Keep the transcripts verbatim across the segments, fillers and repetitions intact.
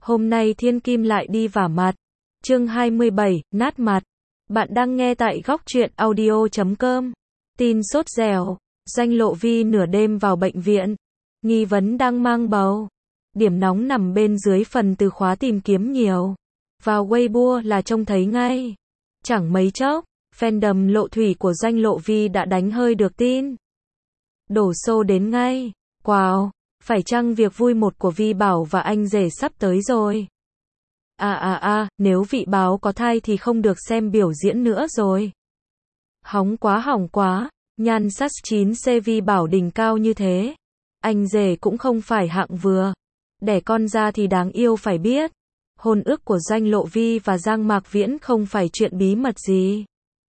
Hôm nay Thiên Kim lại đi vả mặt. Chương hai mươi bảy, nát mặt. Bạn đang nghe tại góc truyện audio chấm com. Tin sốt dẻo, Danh Lộ Vi nửa đêm vào bệnh viện. Nghi vấn đang mang bầu. Điểm nóng nằm bên dưới phần từ khóa tìm kiếm nhiều. Vào Weibo là trông thấy ngay. Chẳng mấy chốc, fandom lộ thủy của Danh Lộ Vi đã đánh hơi được tin. Đổ xô đến ngay. Wow, phải chăng việc vui một của Vi Bảo và anh rể sắp tới rồi? À à à, nếu vị báo có thai thì không được xem biểu diễn nữa rồi. Hóng quá hỏng quá, nhan sắc chín C Vi Bảo đỉnh cao như thế. Anh rể cũng không phải hạng vừa. Đẻ con ra thì đáng yêu phải biết. Hôn ước của Danh Lộ Vi và Giang Mạc Viễn không phải chuyện bí mật gì.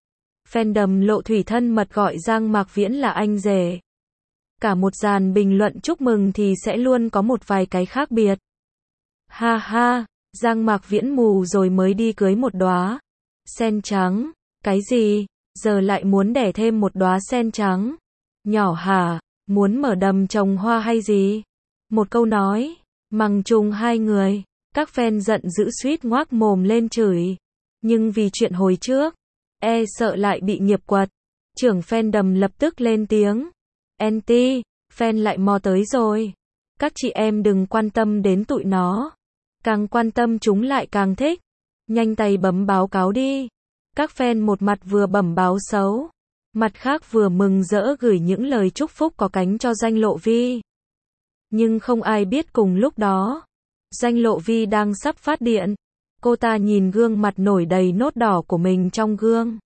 Fandom lộ thủy thân mật gọi Giang Mạc Viễn là anh rể. Cả một dàn bình luận chúc mừng thì sẽ luôn có một vài cái khác biệt. Ha ha, Giang Mạc Viễn mù rồi mới đi cưới một đóa sen trắng. Cái gì? Giờ lại muốn đẻ thêm một đóa sen trắng? Nhỏ hả? Muốn mở đầm trồng hoa hay gì? Một câu nói, mằng trùng hai người. Các fan giận dữ suýt ngoác mồm lên chửi. Nhưng vì chuyện hồi trước, e sợ lại bị nghiệp quật. Trưởng fandom lập tức lên tiếng. Anti, fan lại mò tới rồi. Các chị em đừng quan tâm đến tụi nó. Càng quan tâm chúng lại càng thích. Nhanh tay bấm báo cáo đi. Các fan một mặt vừa bẩm báo xấu, mặt khác vừa mừng rỡ gửi những lời chúc phúc có cánh cho Danh Lộ Vi. Nhưng không ai biết cùng lúc đó, Danh Lộ Vi đang sắp phát điện. Cô ta nhìn gương mặt nổi đầy nốt đỏ của mình trong gương.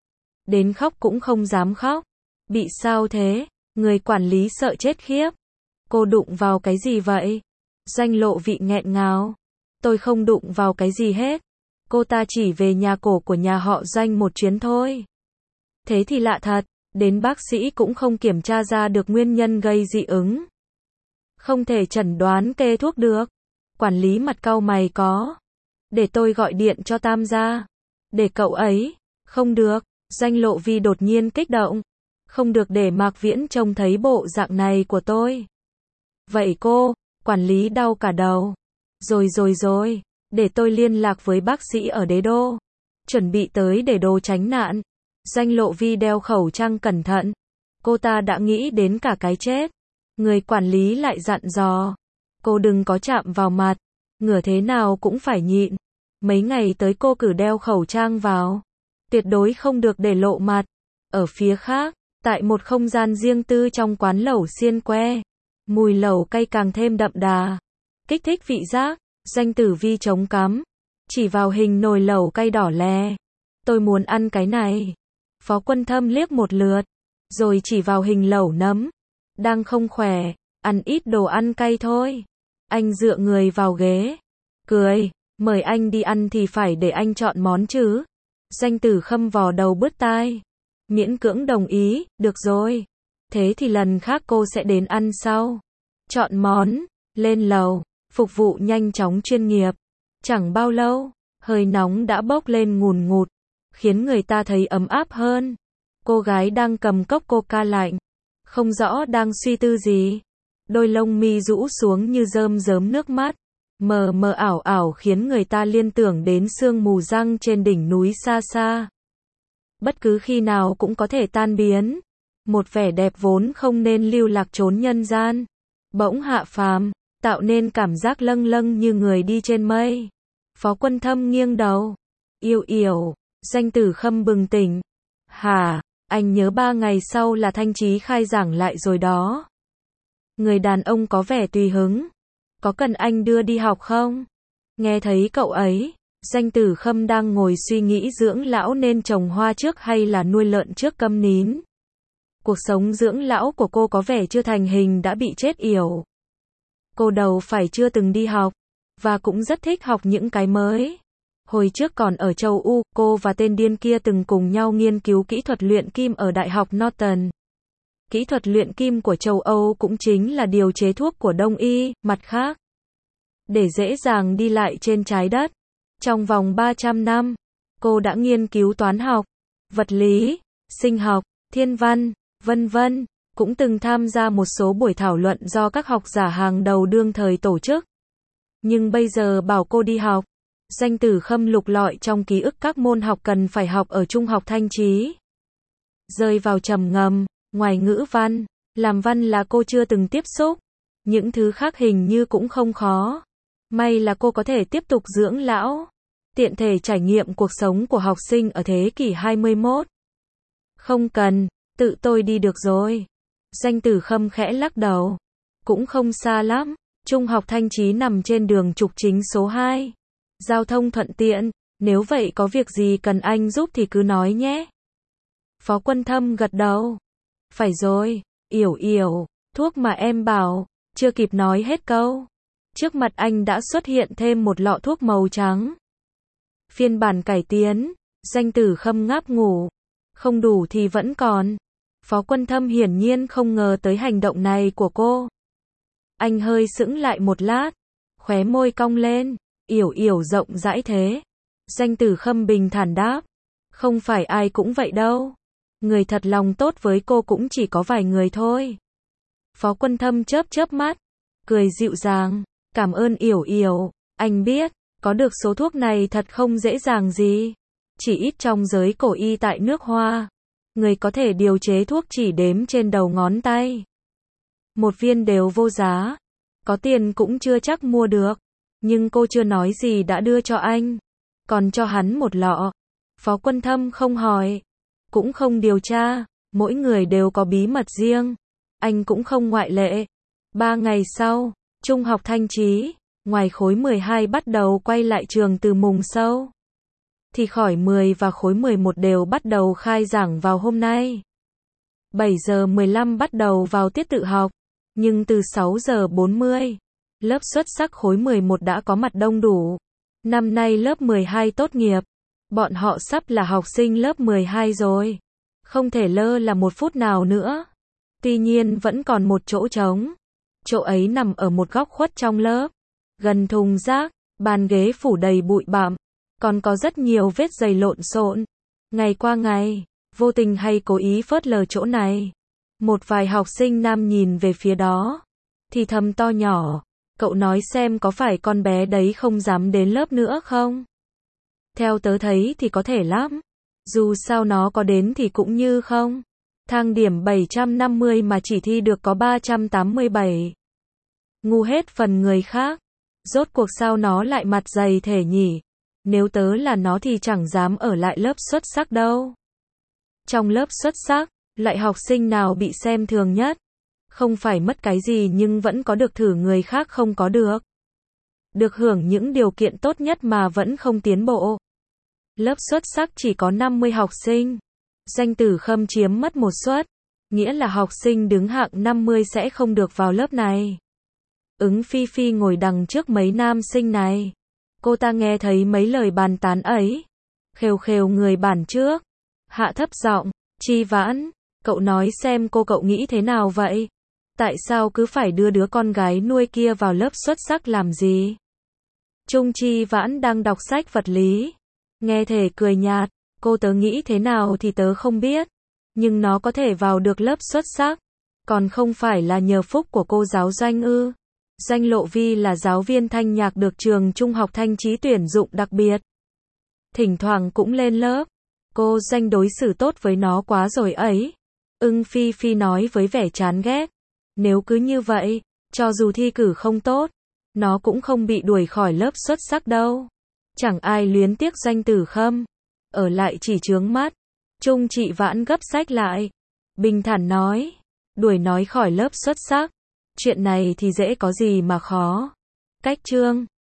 Đến khóc cũng không dám khóc. Bị sao thế? Người quản lý sợ chết khiếp. Cô đụng vào cái gì vậy? Danh Lộ Vi nghẹn ngào. Tôi không đụng vào cái gì hết. Cô ta chỉ về nhà cổ của nhà họ Danh một chuyến thôi. Thế thì lạ thật, đến bác sĩ cũng không kiểm tra ra được nguyên nhân gây dị ứng. Không thể chẩn đoán kê thuốc được. Quản lý mặt cau mày có. Để tôi gọi điện cho Tam gia. Để cậu ấy. Không được, Danh Lộ Vi đột nhiên kích động. Không được để Mạc Viễn trông thấy bộ dạng này của tôi. Vậy cô, quản lý đau cả đầu. Rồi rồi rồi, để tôi liên lạc với bác sĩ ở Đế Đô. Chuẩn bị tới để đồ tránh nạn. Danh Lộ Vi đeo khẩu trang cẩn thận. Cô ta đã nghĩ đến cả cái chết. Người quản lý lại dặn dò. Cô đừng có chạm vào mặt. Ngửa thế nào cũng phải nhịn. Mấy ngày tới cô cử đeo khẩu trang vào. Tuyệt đối không được để lộ mặt. Ở phía khác, tại một không gian riêng tư trong quán lẩu xiên que, mùi lẩu cay càng thêm đậm đà. Kích thích vị giác, Danh Tử Vi chống cắm. Chỉ vào hình nồi lẩu cay đỏ lè. Tôi muốn ăn cái này. Phó Quân Thâm liếc một lượt. Rồi chỉ vào hình lẩu nấm. Đang không khỏe, ăn ít đồ ăn cay thôi. Anh dựa người vào ghế. Cười, mời anh đi ăn thì phải để anh chọn món chứ. Danh Tử Khâm vò đầu bứt tai. Miễn cưỡng đồng ý, được rồi. Thế thì lần khác cô sẽ đến ăn sau. Chọn món, lên lầu, phục vụ nhanh chóng chuyên nghiệp. Chẳng bao lâu, hơi nóng đã bốc lên ngùn ngụt, khiến người ta thấy ấm áp hơn. Cô gái đang cầm cốc coca lạnh, không rõ đang suy tư gì. Đôi lông mi rũ xuống như rơm rớm nước mắt, mờ mờ ảo ảo khiến người ta liên tưởng đến sương mù răng trên đỉnh núi xa xa. Bất cứ khi nào cũng có thể tan biến. Một vẻ đẹp vốn không nên lưu lạc trốn nhân gian, bỗng hạ phàm, tạo nên cảm giác lâng lâng như người đi trên mây. Phó Quân Thâm nghiêng đầu. Yêu yểu, Danh Tử Khâm bừng tỉnh. Hả, anh nhớ ba ngày sau là Thanh Chí khai giảng lại rồi đó. Người đàn ông có vẻ tùy hứng. Có cần anh đưa đi học không? Nghe thấy cậu ấy, Danh Tử Khâm đang ngồi suy nghĩ dưỡng lão nên trồng hoa trước hay là nuôi lợn trước câm nín. Cuộc sống dưỡng lão của cô có vẻ chưa thành hình đã bị chết yểu. Cô đầu phải chưa từng đi học, và cũng rất thích học những cái mới. Hồi trước còn ở châu Âu, cô và tên điên kia từng cùng nhau nghiên cứu kỹ thuật luyện kim ở Đại học Norton. Kỹ thuật luyện kim của châu Âu cũng chính là điều chế thuốc của Đông y, mặt khác. Để dễ dàng đi lại trên trái đất. Trong vòng ba trăm năm, cô đã nghiên cứu toán học, vật lý, sinh học, thiên văn, vân vân, cũng từng tham gia một số buổi thảo luận do các học giả hàng đầu đương thời tổ chức. Nhưng bây giờ bảo cô đi học. Danh Tử Khâm lục lọi trong ký ức các môn học cần phải học ở trung học Thanh Chí. Rơi vào trầm ngâm, ngoài ngữ văn, làm văn là cô chưa từng tiếp xúc. Những thứ khác hình như cũng không khó. May là cô có thể tiếp tục dưỡng lão. Tiện thể trải nghiệm cuộc sống của học sinh ở thế kỷ hai mươi mốt. Không cần, tự tôi đi được rồi. Danh Tử Khâm khẽ lắc đầu. Cũng không xa lắm. Trung học Thanh Chí nằm trên đường trục chính số hai. Giao thông thuận tiện, nếu vậy có việc gì cần anh giúp thì cứ nói nhé. Phó Quân Thâm gật đầu. Phải rồi, Yểu Yểu, thuốc mà em bảo, chưa kịp nói hết câu. Trước mặt anh đã xuất hiện thêm một lọ thuốc màu trắng. Phiên bản cải tiến, Danh Tử Khâm ngáp ngủ. Không đủ thì vẫn còn. Phó Quân Thâm hiển nhiên không ngờ tới hành động này của cô. Anh hơi sững lại một lát, khóe môi cong lên. Yểu Yểu rộng rãi thế. Danh Tử Khâm bình thản đáp. Không phải ai cũng vậy đâu. Người thật lòng tốt với cô cũng chỉ có vài người thôi. Phó Quân Thâm chớp chớp mắt, cười dịu dàng. Cảm ơn Yểu Yểu, anh biết, có được số thuốc này thật không dễ dàng gì. Chỉ ít trong giới cổ y tại nước Hoa, người có thể điều chế thuốc chỉ đếm trên đầu ngón tay. Một viên đều vô giá, có tiền cũng chưa chắc mua được. Nhưng cô chưa nói gì đã đưa cho anh, còn cho hắn một lọ. Phó Quân Thâm không hỏi, cũng không điều tra, mỗi người đều có bí mật riêng. Anh cũng không ngoại lệ. Ba ngày sau, Trung học Thanh Chí, ngoài khối mười hai bắt đầu quay lại trường từ mùng sau. Thì khỏi mười và khối mười một đều bắt đầu khai giảng vào hôm nay. bảy giờ mười lăm bắt đầu vào tiết tự học, nhưng từ sáu giờ bốn mươi, lớp xuất sắc khối mười một đã có mặt đông đủ. Năm nay lớp mười hai tốt nghiệp, bọn họ sắp là học sinh lớp mười hai rồi. Không thể lơ là một phút nào nữa. Tuy nhiên vẫn còn một chỗ trống. Chỗ ấy nằm ở một góc khuất trong lớp. Gần thùng rác, bàn ghế phủ đầy bụi bặm. Còn có rất nhiều vết giày lộn xộn. Ngày qua ngày, vô tình hay cố ý phớt lờ chỗ này. Một vài học sinh nam nhìn về phía đó. Thì thầm to nhỏ. Cậu nói xem có phải con bé đấy không dám đến lớp nữa không? Theo tớ thấy thì có thể lắm. Dù sao nó có đến thì cũng như không. Thang điểm bảy trăm năm mươi mà chỉ thi được có ba trăm tám mươi bảy. Ngu hết phần người khác. Rốt cuộc sao nó lại mặt dày thể nhỉ? Nếu tớ là nó thì chẳng dám ở lại lớp xuất sắc đâu. Trong lớp xuất sắc, loại học sinh nào bị xem thường nhất? Không phải mất cái gì nhưng vẫn có được thử người khác không có được. Được hưởng những điều kiện tốt nhất mà vẫn không tiến bộ. Lớp xuất sắc chỉ có năm mươi học sinh. Danh Tử Khâm chiếm mất một suất. Nghĩa là học sinh đứng hạng năm mươi sẽ không được vào lớp này. Ứng Phi Phi ngồi đằng trước mấy nam sinh này. Cô ta nghe thấy mấy lời bàn tán ấy. Khều khều người bàn trước. Hạ thấp giọng, Chi Vãn, cậu nói xem cô cậu nghĩ thế nào vậy? Tại sao cứ phải đưa đứa con gái nuôi kia vào lớp xuất sắc làm gì? Trung Chi Vãn đang đọc sách vật lý. Nghe thể cười nhạt, cô tớ nghĩ thế nào thì tớ không biết. Nhưng nó có thể vào được lớp xuất sắc. Còn không phải là nhờ phúc của cô giáo Doanh ư? Doanh Lộ Vi là giáo viên thanh nhạc được trường Trung học Thanh Chí tuyển dụng đặc biệt. Thỉnh thoảng cũng lên lớp. Cô Doanh đối xử tốt với nó quá rồi ấy. Ưng Phi Phi nói với vẻ chán ghét. Nếu cứ như vậy, cho dù thi cử không tốt, nó cũng không bị đuổi khỏi lớp xuất sắc đâu. Chẳng ai luyến tiếc Danh Tử Khâm. Ở lại chỉ chướng mắt. Trung Chị Vãn gấp sách lại. Bình thản nói. Đuổi nói khỏi lớp xuất sắc. Chuyện này thì dễ có gì mà khó. Cách chương